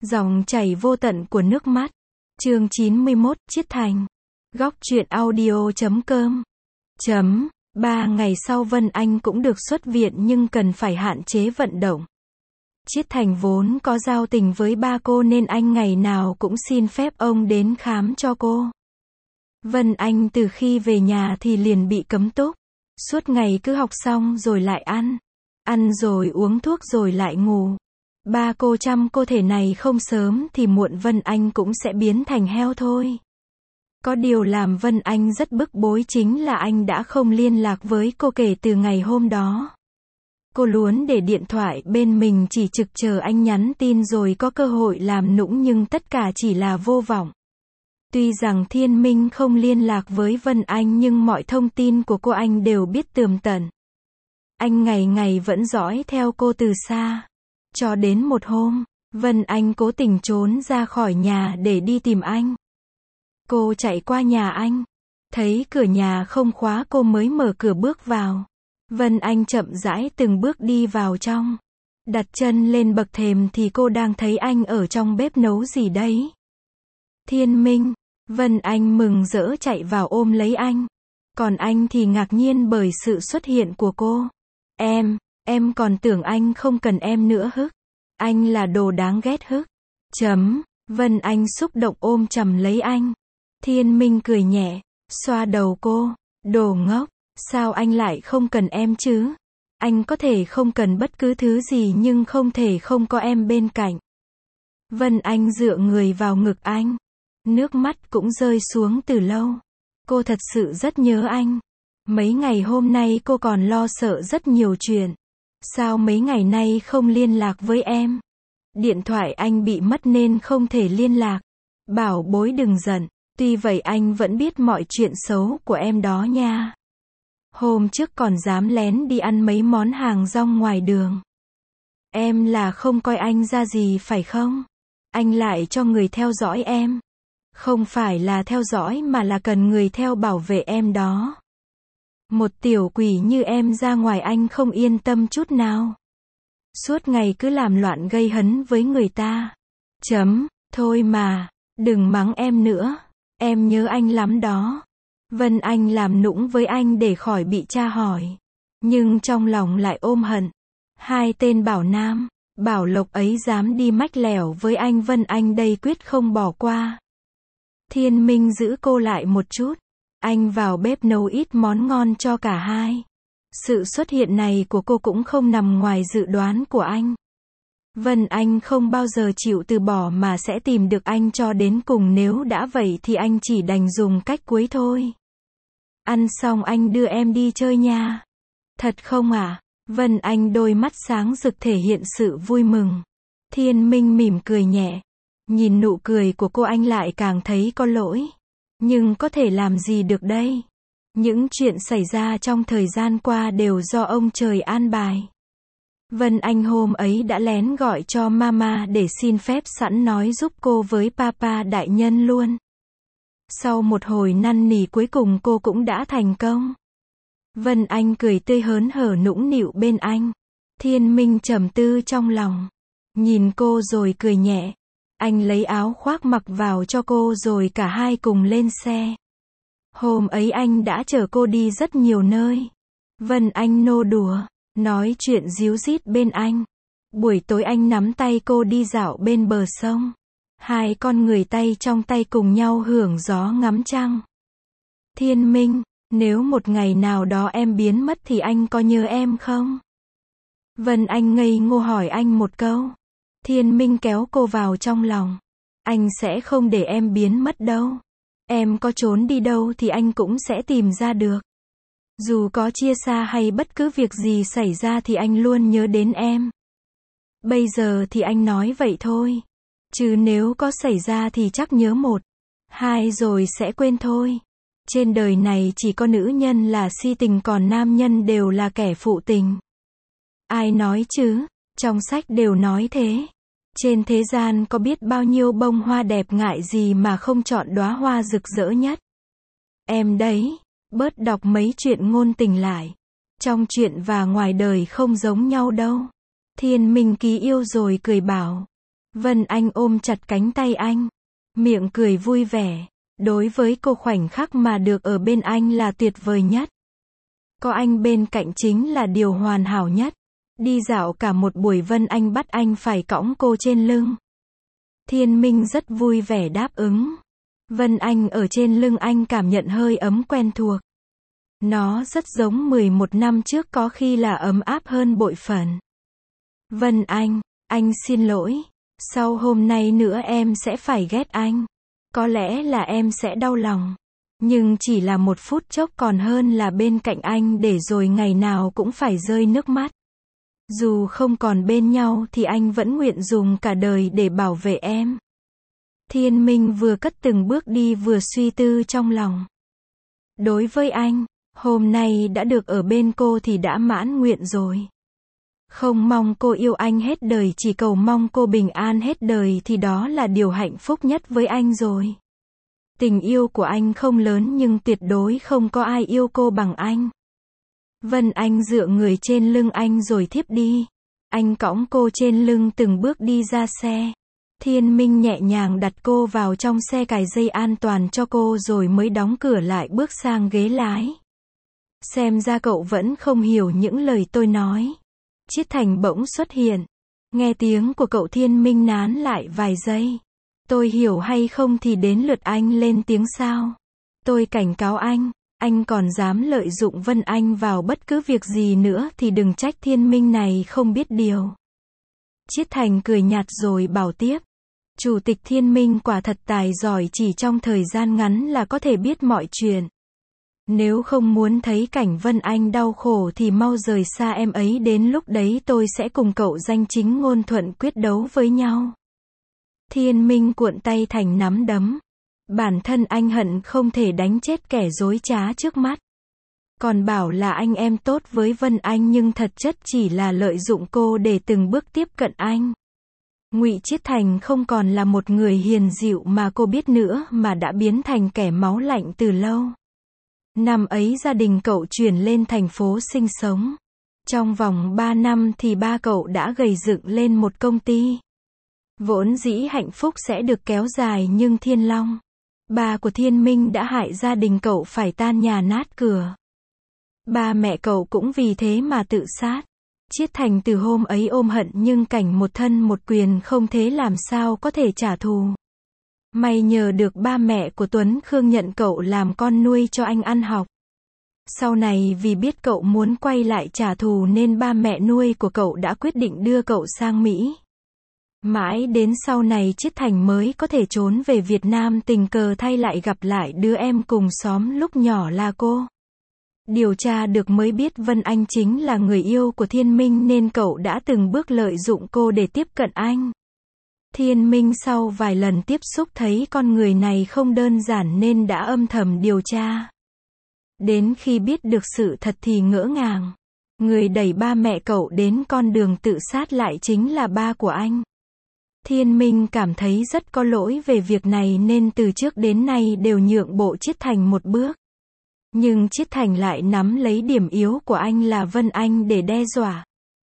Dòng chảy vô tận của nước mắt. Chương 91, Chiết Thành. Góc truyện audio.com. 3 ngày sau Vân Anh cũng được xuất viện nhưng cần phải hạn chế vận động. Chiết Thành vốn có giao tình với ba cô nên anh ngày nào cũng xin phép ông đến khám cho cô. Vân Anh từ khi về nhà thì liền bị cấm túc. Suốt ngày cứ học xong rồi lại ăn rồi uống thuốc rồi lại ngủ. Ba cô chăm cô thể này không sớm thì muộn Vân Anh cũng sẽ biến thành heo thôi. Có điều làm Vân Anh rất bức bối chính là anh đã không liên lạc với cô kể từ ngày hôm đó. Cô luôn để điện thoại bên mình chỉ trực chờ anh nhắn tin rồi có cơ hội làm nũng nhưng tất cả chỉ là vô vọng. Tuy rằng Thiên Minh không liên lạc với Vân Anh nhưng mọi thông tin của cô anh đều biết tường tận. Anh ngày ngày vẫn dõi theo cô từ xa. Cho đến một hôm, Vân Anh cố tình trốn ra khỏi nhà để đi tìm anh. Cô chạy qua nhà anh. Thấy cửa nhà không khóa cô mới mở cửa bước vào. Vân Anh chậm rãi từng bước đi vào trong. Đặt chân lên bậc thềm thì cô đang thấy anh ở trong bếp nấu gì đấy. Thiên Minh. Vân Anh mừng rỡ chạy vào ôm lấy anh. Còn anh thì ngạc nhiên bởi sự xuất hiện của cô. Em còn tưởng anh không cần em nữa hức. Anh là đồ đáng ghét hức. Vân Anh xúc động ôm chầm lấy anh. Thiên Minh cười nhẹ, xoa đầu cô. Đồ ngốc, sao anh lại không cần em chứ? Anh có thể không cần bất cứ thứ gì nhưng không thể không có em bên cạnh. Vân Anh dựa người vào ngực anh. Nước mắt cũng rơi xuống từ lâu. Cô thật sự rất nhớ anh. Mấy ngày hôm nay cô còn lo sợ rất nhiều chuyện. Sao mấy ngày nay không liên lạc với em? Điện thoại anh bị mất nên không thể liên lạc. Bảo bối đừng giận. Tuy vậy anh vẫn biết mọi chuyện xấu của em đó nha. Hôm trước còn dám lén đi ăn mấy món hàng rong ngoài đường. Em là không coi anh ra gì phải không? Anh lại cho người theo dõi em. Không phải là theo dõi mà là cần người theo bảo vệ em đó. Một tiểu quỷ như em ra ngoài anh không yên tâm chút nào. Suốt ngày cứ làm loạn gây hấn với người ta. Thôi mà, đừng mắng em nữa. Em nhớ anh lắm đó. Vân Anh làm nũng với anh để khỏi bị tra hỏi. Nhưng trong lòng lại ôm hận. Hai tên Bảo Nam, Bảo Lộc ấy dám đi mách lẻo với anh Vân Anh đây quyết không bỏ qua. Thiên Minh giữ cô lại một chút. Anh vào bếp nấu ít món ngon cho cả hai. Sự xuất hiện này của cô cũng không nằm ngoài dự đoán của anh. Vân Anh không bao giờ chịu từ bỏ mà sẽ tìm được anh cho đến cùng, nếu đã vậy thì anh chỉ đành dùng cách cuối thôi. Ăn xong anh đưa em đi chơi nha. Thật không ạ? Vân Anh đôi mắt sáng rực thể hiện sự vui mừng. Thiên Minh mỉm cười nhẹ. Nhìn nụ cười của cô anh lại càng thấy có lỗi. Nhưng có thể làm gì được đây? Những chuyện xảy ra trong thời gian qua đều do ông trời an bài. Vân Anh hôm ấy đã lén gọi cho mama để xin phép sẵn nói giúp cô với papa đại nhân luôn. Sau một hồi năn nỉ cuối cùng cô cũng đã thành công. Vân Anh cười tươi hớn hở nũng nịu bên anh. Thiên Minh trầm tư trong lòng. Nhìn cô rồi cười nhẹ. Anh lấy áo khoác mặc vào cho cô rồi cả hai cùng lên xe. Hôm ấy anh đã chở cô đi rất nhiều nơi. Vân Anh nô đùa, nói chuyện ríu rít bên anh. Buổi tối anh nắm tay cô đi dạo bên bờ sông. Hai con người tay trong tay cùng nhau hưởng gió ngắm trăng. Thiên Minh, nếu một ngày nào đó em biến mất thì anh có nhớ em không? Vân Anh ngây ngô hỏi anh một câu. Thiên Minh kéo cô vào trong lòng. Anh sẽ không để em biến mất đâu. Em có trốn đi đâu thì anh cũng sẽ tìm ra được. Dù có chia xa hay bất cứ việc gì xảy ra thì anh luôn nhớ đến em. Bây giờ thì anh nói vậy thôi. Chứ nếu có xảy ra thì chắc nhớ 1, 2 rồi sẽ quên thôi. Trên đời này chỉ có nữ nhân là si tình còn nam nhân đều là kẻ phụ tình. Ai nói chứ? Trong sách đều nói thế. Trên thế gian có biết bao nhiêu bông hoa đẹp, ngại gì mà không chọn đóa hoa rực rỡ nhất. Em đấy, bớt đọc mấy chuyện ngôn tình lại. Trong chuyện và ngoài đời không giống nhau đâu. Thiên Minh ký yêu rồi cười bảo. Vân Anh ôm chặt cánh tay anh, miệng cười vui vẻ. Đối với cô khoảnh khắc mà được ở bên anh là tuyệt vời nhất. Có anh bên cạnh chính là điều hoàn hảo nhất. Đi dạo cả một buổi Vân Anh bắt anh phải cõng cô trên lưng. Thiên Minh rất vui vẻ đáp ứng. Vân Anh ở trên lưng anh cảm nhận hơi ấm quen thuộc. Nó rất giống 11 năm trước, có khi là ấm áp hơn bội phần. Vân anh xin lỗi. Sau hôm nay nữa em sẽ phải ghét anh. Có lẽ là em sẽ đau lòng. Nhưng chỉ là một phút chốc còn hơn là bên cạnh anh để rồi ngày nào cũng phải rơi nước mắt. Dù không còn bên nhau thì anh vẫn nguyện dùng cả đời để bảo vệ em. Thiên Minh vừa cất từng bước đi vừa suy tư trong lòng. Đối với anh, hôm nay đã được ở bên cô thì đã mãn nguyện rồi. Không mong cô yêu anh hết đời, chỉ cầu mong cô bình an hết đời thì đó là điều hạnh phúc nhất với anh rồi. Tình yêu của anh không lớn nhưng tuyệt đối không có ai yêu cô bằng anh. Vân Anh dựa người trên lưng anh rồi thiếp đi. Anh cõng cô trên lưng từng bước đi ra xe. Thiên Minh nhẹ nhàng đặt cô vào trong xe, cài dây an toàn cho cô rồi mới đóng cửa lại, bước sang ghế lái. Xem ra cậu vẫn không hiểu những lời tôi nói. Chiết Thành bỗng xuất hiện. Nghe tiếng của cậu, Thiên Minh nán lại vài giây. Tôi hiểu hay không thì đến lượt anh lên tiếng sao? Tôi cảnh cáo anh còn dám lợi dụng Vân Anh vào bất cứ việc gì nữa thì đừng trách Thiên Minh này không biết điều. Chiết Thành cười nhạt rồi bảo tiếp. Chủ tịch Thiên Minh quả thật tài giỏi, chỉ trong thời gian ngắn là có thể biết mọi chuyện. Nếu không muốn thấy cảnh Vân Anh đau khổ thì mau rời xa em ấy, đến lúc đấy tôi sẽ cùng cậu danh chính ngôn thuận quyết đấu với nhau. Thiên Minh cuộn tay thành nắm đấm. Bản thân anh hận không thể đánh chết kẻ dối trá trước mắt. Còn bảo là anh em tốt với Vân Anh nhưng thật chất chỉ là lợi dụng cô để từng bước tiếp cận anh. Ngụy Chiết Thành không còn là một người hiền dịu mà cô biết nữa, mà đã biến thành kẻ máu lạnh từ lâu. Năm ấy gia đình cậu chuyển lên thành phố sinh sống. Trong vòng 3 năm thì ba cậu đã gầy dựng lên một công ty. Vốn dĩ hạnh phúc sẽ được kéo dài nhưng Thiên Long, ba của Thiên Minh đã hại gia đình cậu phải tan nhà nát cửa. Ba mẹ cậu cũng vì thế mà tự sát. Chiết Thành từ hôm ấy ôm hận nhưng cảnh một thân một quyền không thế làm sao có thể trả thù. May nhờ được ba mẹ của Tuấn Khương nhận cậu làm con nuôi cho anh ăn học. Sau này vì biết cậu muốn quay lại trả thù nên ba mẹ nuôi của cậu đã quyết định đưa cậu sang Mỹ. Mãi đến sau này Chiết Thành mới có thể trốn về Việt Nam, tình cờ thay lại gặp lại đứa em cùng xóm lúc nhỏ là cô. Điều tra được mới biết Vân Anh chính là người yêu của Thiên Minh nên cậu đã từng bước lợi dụng cô để tiếp cận anh. Thiên Minh sau vài lần tiếp xúc thấy con người này không đơn giản nên đã âm thầm điều tra. Đến khi biết được sự thật thì ngỡ ngàng. Người đẩy ba mẹ cậu đến con đường tự sát lại chính là ba của anh. Thiên Minh cảm thấy rất có lỗi về việc này nên từ trước đến nay đều nhượng bộ Chiết Thành một bước. Nhưng Chiết Thành lại nắm lấy điểm yếu của anh là Vân Anh để đe dọa.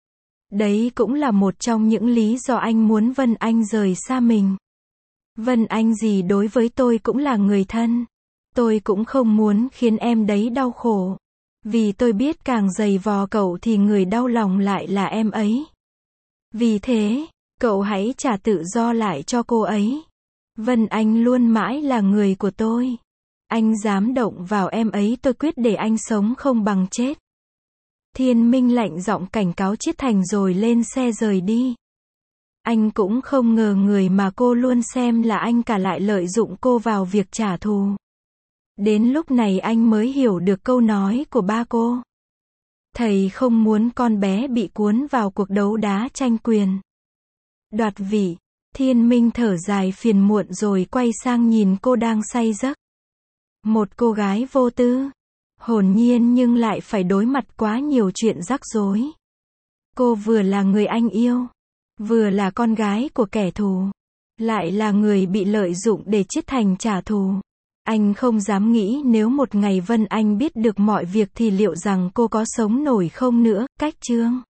Đấy cũng là một trong những lý do anh muốn Vân Anh rời xa mình. Vân Anh gì đối với tôi cũng là người thân. Tôi cũng không muốn khiến em đấy đau khổ. Vì tôi biết càng giày vò cậu thì người đau lòng lại là em ấy. Vì thế, cậu hãy trả tự do lại cho cô ấy. Vân Anh luôn mãi là người của tôi. Anh dám động vào em ấy tôi quyết để anh sống không bằng chết. Thiên Minh lạnh giọng cảnh cáo Chiết Thành rồi lên xe rời đi. Anh cũng không ngờ người mà cô luôn xem là anh cả lại lợi dụng cô vào việc trả thù. Đến lúc này anh mới hiểu được câu nói của ba cô. Thầy không muốn con bé bị cuốn vào cuộc đấu đá tranh quyền, đoạt vị. Thiên Minh thở dài phiền muộn rồi quay sang nhìn cô đang say giấc. Một cô gái vô tư, hồn nhiên nhưng lại phải đối mặt quá nhiều chuyện rắc rối. Cô vừa là người anh yêu, vừa là con gái của kẻ thù, lại là người bị lợi dụng để Chiết Thành trả thù. Anh không dám nghĩ nếu một ngày Vân Anh biết được mọi việc thì liệu rằng cô có sống nổi không nữa. Cách chương